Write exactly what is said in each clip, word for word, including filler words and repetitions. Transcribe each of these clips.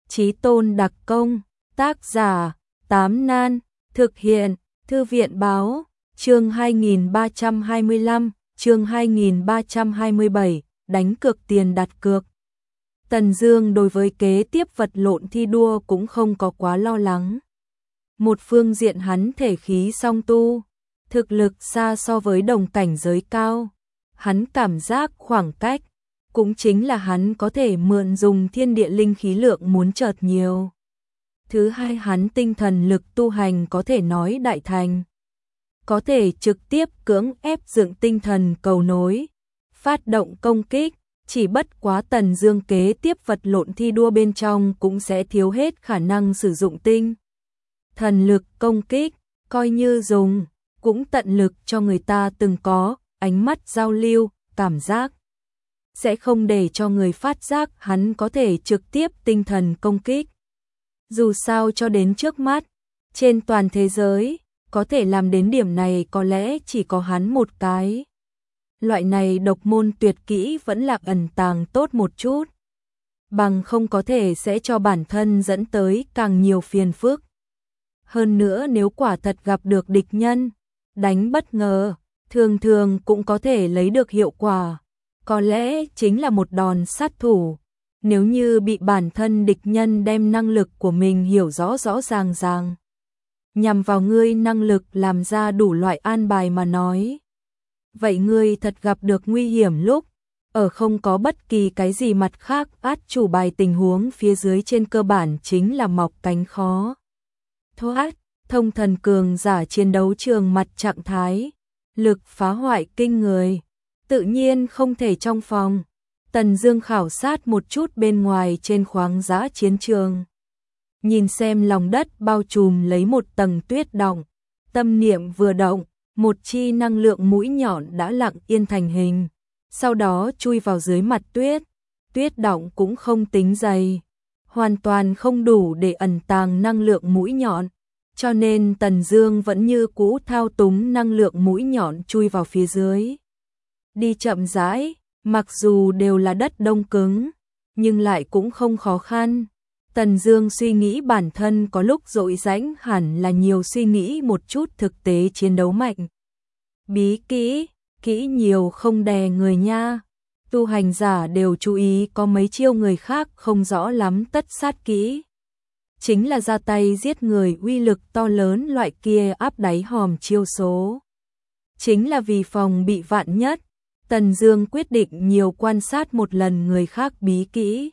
Chí Tôn đặc công, tác giả, Tám Nan, thực hiện, Thư viện báo, chương hai nghìn ba trăm hai mươi lăm, chương hai nghìn ba trăm hai mươi bảy, đánh cược tiền đặt cược. Tần Dương đối với kế tiếp vật lộn thi đua cũng không có quá lo lắng. Một phương diện hắn thể khí song tu, thực lực xa so với đồng cảnh giới cao. Hắn cảm giác khoảng cách, cũng chính là hắn có thể mượn dùng thiên địa linh khí lượng muốn chợt nhiều. Thứ hai, hắn tinh thần lực tu hành có thể nói đại thành. Có thể trực tiếp cưỡng ép dựng tinh thần cầu nối, phát động công kích, chỉ bất quá Tần Dương kế tiếp vật lộn thi đua bên trong cũng sẽ thiếu hết khả năng sử dụng tinh thần lực công kích, coi như dùng, cũng tận lực cho người ta từng có ánh mắt giao lưu, cảm giác. Sẽ không để cho người phát giác hắn có thể trực tiếp tinh thần công kích. Dù sao cho đến trước mắt, trên toàn thế giới, có thể làm đến điểm này có lẽ chỉ có hắn một cái. Loại này độc môn tuyệt kỹ vẫn là ẩn tàng tốt một chút. Bằng không có thể sẽ cho bản thân dẫn tới càng nhiều phiền phức. Hơn nữa nếu quả thật gặp được địch nhân, đánh bất ngờ, thường thường cũng có thể lấy được hiệu quả. Có lẽ chính là một đòn sát thủ. Nếu như bị bản thân địch nhân đem năng lực của mình hiểu rõ rõ ràng ràng, nhằm vào ngươi năng lực làm ra đủ loại an bài mà nói. Vậy ngươi thật gặp được nguy hiểm lúc, ở không có bất kỳ cái gì mặt khác át chủ bài tình huống phía dưới trên cơ bản chính là mọc cánh khó thoát. Thông thần cường giả chiến đấu trường mặt trạng thái, lực phá hoại kinh người, tự nhiên không thể trong phòng. Tần Dương khảo sát một chút bên ngoài trên khoáng giá chiến trường. Nhìn xem lòng đất bao trùm lấy một tầng tuyết đọng, tâm niệm vừa động, một chi năng lượng mũi nhọn đã lặng yên thành hình, sau đó chui vào dưới mặt tuyết. Tuyết đọng cũng không tính dày, hoàn toàn không đủ để ẩn tàng năng lượng mũi nhọn, cho nên Tần Dương vẫn như cũ thao túng năng lượng mũi nhọn chui vào phía dưới. Đi chậm rãi, mặc dù đều là đất đông cứng, nhưng lại cũng không khó khăn. Tần Dương suy nghĩ bản thân có lúc dội rãnh hẳn là nhiều suy nghĩ một chút thực tế chiến đấu mạnh. Bí kỹ, kỹ nhiều không đè người nha. Tu hành giả đều chú ý có mấy chiêu người khác không rõ lắm tất sát kỹ. Chính là ra tay giết người uy lực to lớn loại kia áp đáy hòm chiêu số. Chính là vì phòng bị vạn nhất, Tần Dương quyết định nhiều quan sát một lần người khác bí kỹ.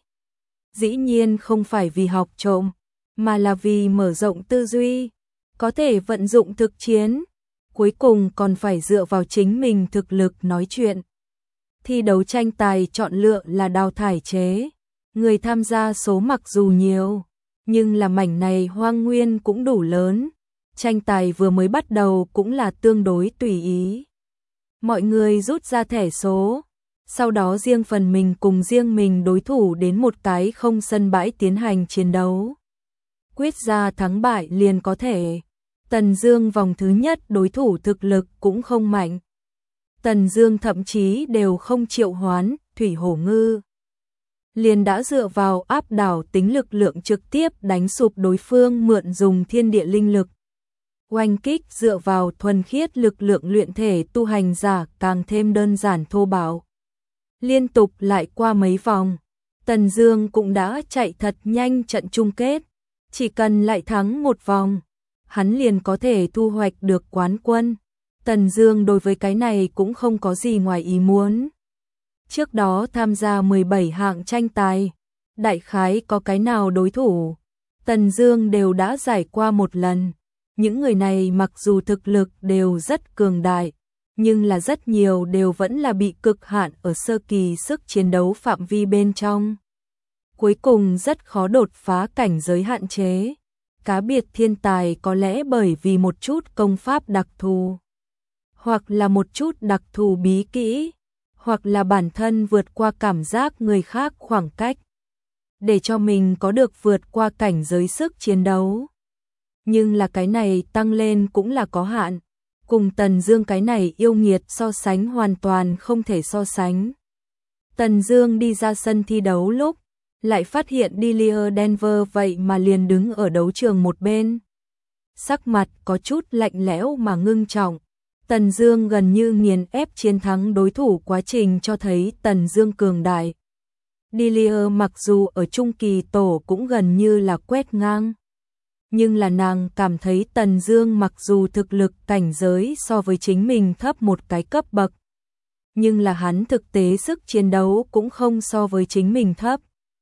Dĩ nhiên không phải vì học trộm, mà là vì mở rộng tư duy, có thể vận dụng thực chiến, cuối cùng còn phải dựa vào chính mình thực lực nói chuyện. Thi đấu tranh tài chọn lựa là đào thải chế, người tham gia số mặc dù nhiều, nhưng là mảnh này hoang nguyên cũng đủ lớn, tranh tài vừa mới bắt đầu cũng là tương đối tùy ý. Mọi người rút ra thẻ số, sau đó riêng phần mình cùng riêng mình đối thủ đến một cái không sân bãi tiến hành chiến đấu. Quyết ra thắng bại liền có thể. Tần Dương vòng thứ nhất đối thủ thực lực cũng không mạnh. Tần Dương thậm chí đều không triệu hoán Thủy Hổ Ngư. Liền đã dựa vào áp đảo tính lực lượng trực tiếp đánh sụp đối phương, mượn dùng thiên địa linh lực. Oanh kích dựa vào thuần khiết lực lượng luyện thể tu hành giả càng thêm đơn giản thô bạo. Liên tục lại qua mấy vòng, Tần Dương cũng đã chạy thật nhanh trận chung kết. Chỉ cần lại thắng một vòng, hắn liền có thể thu hoạch được quán quân. Tần Dương đối với cái này cũng không có gì ngoài ý muốn. Trước đó tham gia mười bảy hạng tranh tài, đại khái có cái nào đối thủ, Tần Dương đều đã giải qua một lần. Những người này mặc dù thực lực đều rất cường đại, nhưng là rất nhiều đều vẫn là bị cực hạn ở sơ kỳ sức chiến đấu phạm vi bên trong. Cuối cùng rất khó đột phá cảnh giới hạn chế. Cá biệt thiên tài có lẽ bởi vì một chút công pháp đặc thù, hoặc là một chút đặc thù bí kỹ, hoặc là bản thân vượt qua cảm giác người khác khoảng cách, để cho mình có được vượt qua cảnh giới sức chiến đấu. Nhưng là cái này tăng lên cũng là có hạn, cùng Tần Dương cái này yêu nghiệt so sánh hoàn toàn không thể so sánh. Tần Dương đi ra sân thi đấu lúc, lại phát hiện Delia Denver vậy mà liền đứng ở đấu trường một bên. Sắc mặt có chút lạnh lẽo mà ngưng trọng. Tần Dương gần như nghiền ép chiến thắng đối thủ, quá trình cho thấy Tần Dương cường đại. Delia mặc dù ở trung kỳ tổ cũng gần như là quét ngang, nhưng là nàng cảm thấy Tần Dương mặc dù thực lực cảnh giới so với chính mình thấp một cái cấp bậc, nhưng là hắn thực tế sức chiến đấu cũng không so với chính mình thấp.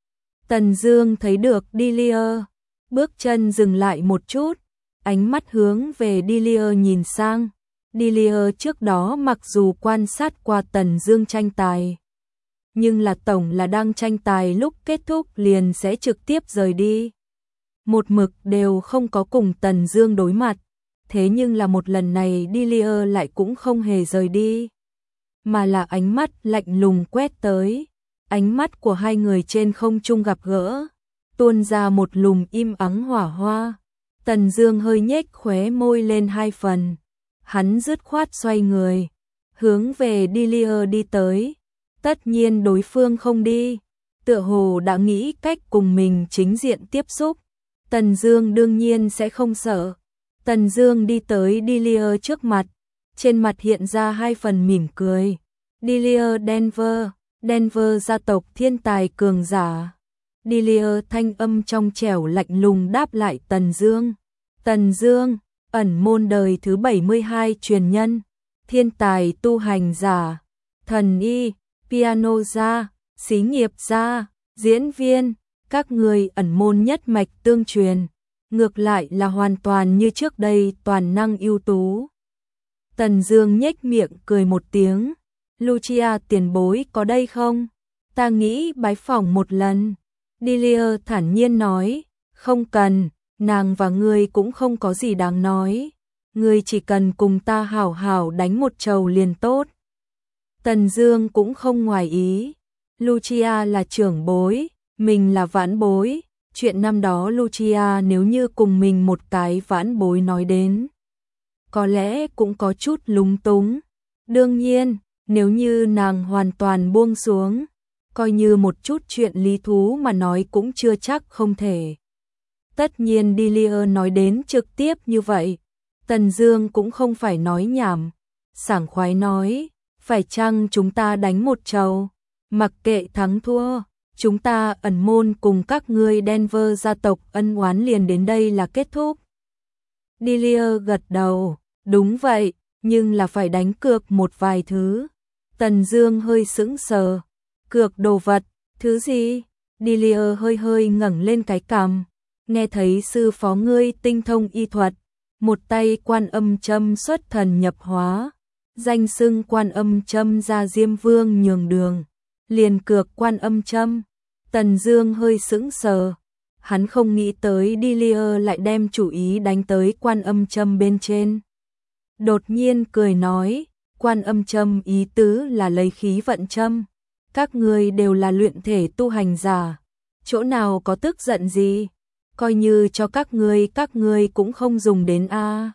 Tần Dương thấy được Delia, bước chân dừng lại một chút, ánh mắt hướng về Delia nhìn sang. Delia trước đó mặc dù quan sát qua Tần Dương tranh tài, nhưng là tổng là đang tranh tài lúc kết thúc liền sẽ trực tiếp rời đi. Một mực đều không có cùng Tần Dương đối mặt, thế nhưng là một lần này Delia lại cũng không hề rời đi, mà là ánh mắt lạnh lùng quét tới. Ánh mắt của hai người trên không trung gặp gỡ, tuôn ra một lùm im ắng hỏa hoa. Tần Dương hơi nhếch khóe môi lên hai phần, hắn dứt khoát xoay người, hướng về Delia đi tới. Tất nhiên đối phương không đi, tựa hồ đã nghĩ cách cùng mình chính diện tiếp xúc. Tần Dương đương nhiên sẽ không sợ. Tần Dương đi tới Delia trước mặt, trên mặt hiện ra hai phần mỉm cười. Delia Denver, Denver gia tộc thiên tài cường giả. Delia thanh âm trong trẻo lạnh lùng đáp lại Tần Dương. Tần Dương, ẩn môn đời thứ bảy mươi hai truyền nhân, thiên tài tu hành giả, thần y, piano gia, xí nghiệp gia, diễn viên, các người ẩn môn nhất mạch tương truyền, ngược lại là hoàn toàn như trước đây toàn năng ưu tú. Tần Dương nhếch miệng cười một tiếng. Lucia tiền bối có đây không? Ta nghĩ bái phỏng một lần. Delia thản nhiên nói, không cần, nàng và ngươi cũng không có gì đáng nói. Ngươi chỉ cần cùng ta hảo hảo đánh một trầu liền tốt. Tần Dương cũng không ngoài ý. Lucia là trưởng bối, mình là vãn bối. Chuyện năm đó Lucia nếu như cùng mình một cái vãn bối nói đến, có lẽ cũng có chút lúng túng. Đương nhiên, nếu như nàng hoàn toàn buông xuống, coi như một chút chuyện lý thú mà nói cũng chưa chắc không thể. Tất nhiên Delia nói đến trực tiếp như vậy, Tần Dương cũng không phải nói nhảm, sảng khoái nói, phải chăng chúng ta đánh một trầu, mặc kệ thắng thua, chúng ta ẩn môn cùng các ngươi Denver gia tộc ân oán liền đến đây là kết thúc. Delia gật đầu, đúng vậy, nhưng là phải đánh cược một vài thứ. Tần Dương hơi sững sờ, cược đồ vật, thứ gì? Delia hơi hơi ngẩng lên cái cằm, nghe thấy sư phó ngươi tinh thông y thuật, một tay Quan Âm châm xuất thần nhập hóa, danh xưng Quan Âm châm ra Diêm Vương nhường đường, liền cược Quan Âm châm. Tần Dương hơi sững sờ, hắn không nghĩ tới Delia lại đem chủ ý đánh tới Quan Âm châm bên trên. Đột nhiên cười nói, Quan Âm châm ý tứ là lấy khí vận châm, các ngươi đều là luyện thể tu hành giả, chỗ nào có tức giận gì, coi như cho các ngươi các ngươi cũng không dùng đến a. À.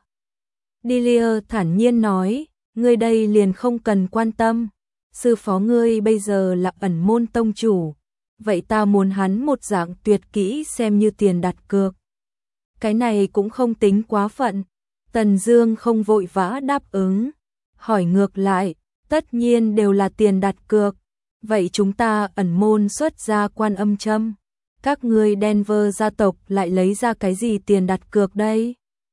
Delia thản nhiên nói, ngươi đây liền không cần quan tâm, sư phó ngươi bây giờ là ẩn môn tông chủ, vậy ta muốn hắn một dạng tuyệt kỹ xem như tiền đặt cược. Cái này cũng không tính quá phận. Tần Dương không vội vã đáp ứng, hỏi ngược lại, tất nhiên đều là tiền đặt cược, vậy chúng ta ẩn môn xuất ra Quan Âm châm, các ngươi Denver gia tộc lại lấy ra cái gì tiền đặt cược đây?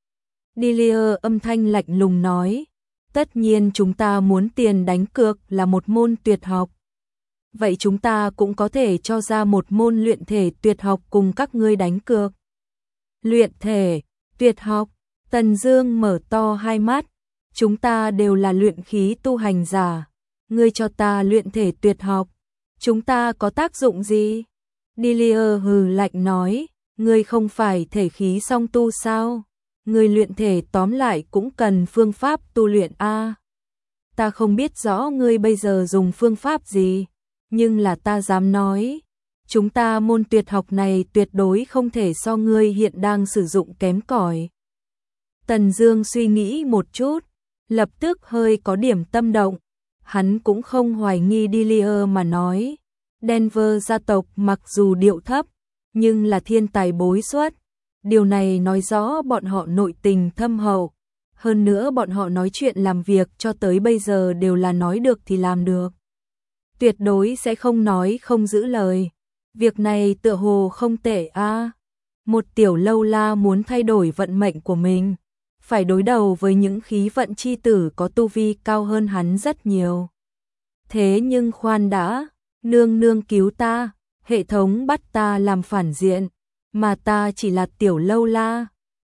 Delia âm thanh lạnh lùng nói, tất nhiên chúng ta muốn tiền đánh cược là một môn tuyệt học. Vậy chúng ta cũng có thể cho ra một môn luyện thể tuyệt học cùng các ngươi đánh cược. Luyện thể, tuyệt học, Tần Dương mở to hai mắt, chúng ta đều là luyện khí tu hành giả, ngươi cho ta luyện thể tuyệt học, chúng ta có tác dụng gì? Delia hừ lạnh nói, ngươi không phải thể khí song tu sao? Ngươi luyện thể tóm lại cũng cần phương pháp tu luyện a. Ta không biết rõ ngươi bây giờ dùng phương pháp gì, nhưng là ta dám nói, chúng ta môn tuyệt học này tuyệt đối không thể so ngươi hiện đang sử dụng kém cỏi. Tần Dương suy nghĩ một chút, lập tức hơi có điểm tâm động, hắn cũng không hoài nghi Delia mà nói, Denver gia tộc mặc dù điệu thấp, nhưng là thiên tài bối xuất. Điều này nói rõ bọn họ nội tình thâm hậu. Hơn nữa bọn họ nói chuyện làm việc cho tới bây giờ đều là nói được thì làm được. Tuyệt đối sẽ không nói không giữ lời. Việc này tựa hồ không tệ a. À. Một tiểu lâu la muốn thay đổi vận mệnh của mình, phải đối đầu với những khí vận chi tử có tu vi cao hơn hắn rất nhiều. Thế nhưng khoan đã, nương nương cứu ta, hệ thống bắt ta làm phản diện, mà ta chỉ là tiểu lâu la.